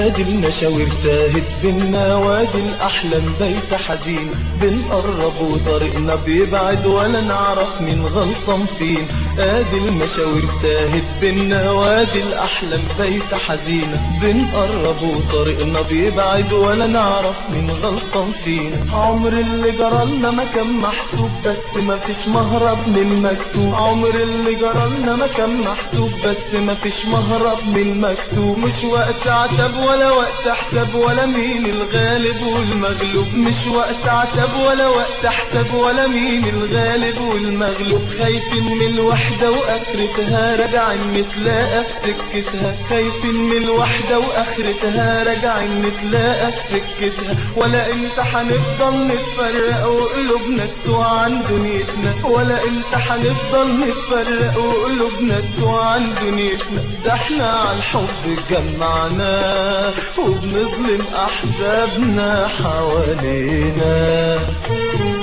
ادي المشاوير تاهت بينا وادي الاحلام بيت حزين، بنقرب وطريقنا بيبعد ولا نعرف مين غلطان فين. ادي المشاوير تاهت بينا وادي الاحلام بيت حزين، بنقرب وطريقنا بيبعد ولا نعرف مين غلطان فين. عمر اللي جرالنا ما كان محسوب بس ما فيش مهرب من المكتوب، عمر اللي جرالنا ما كان محسوب بس ما فيش مهرب من المكتوب. مش وقت عتب ولا وقت حساب ولا مين الغالب والمغلوب، مش وقت عتب ولا وقت حساب ولا مين الغالب والمغلوب. خايفين من الوحدة واخرتها راجعين نتلاقى في سكتها، خايفين من الوحدة واخرتها راجعين نتلاقى في سكتها. ولا امتى هنفضل نتفرق وقلوبنا تتوه عن دنيتنا، ولا امتى هنفضل نتفرق وقلوبنا تتوه عن دنيتنا. ده احنا على الحب جمعنا وبنظلم احبابنا حوالينا.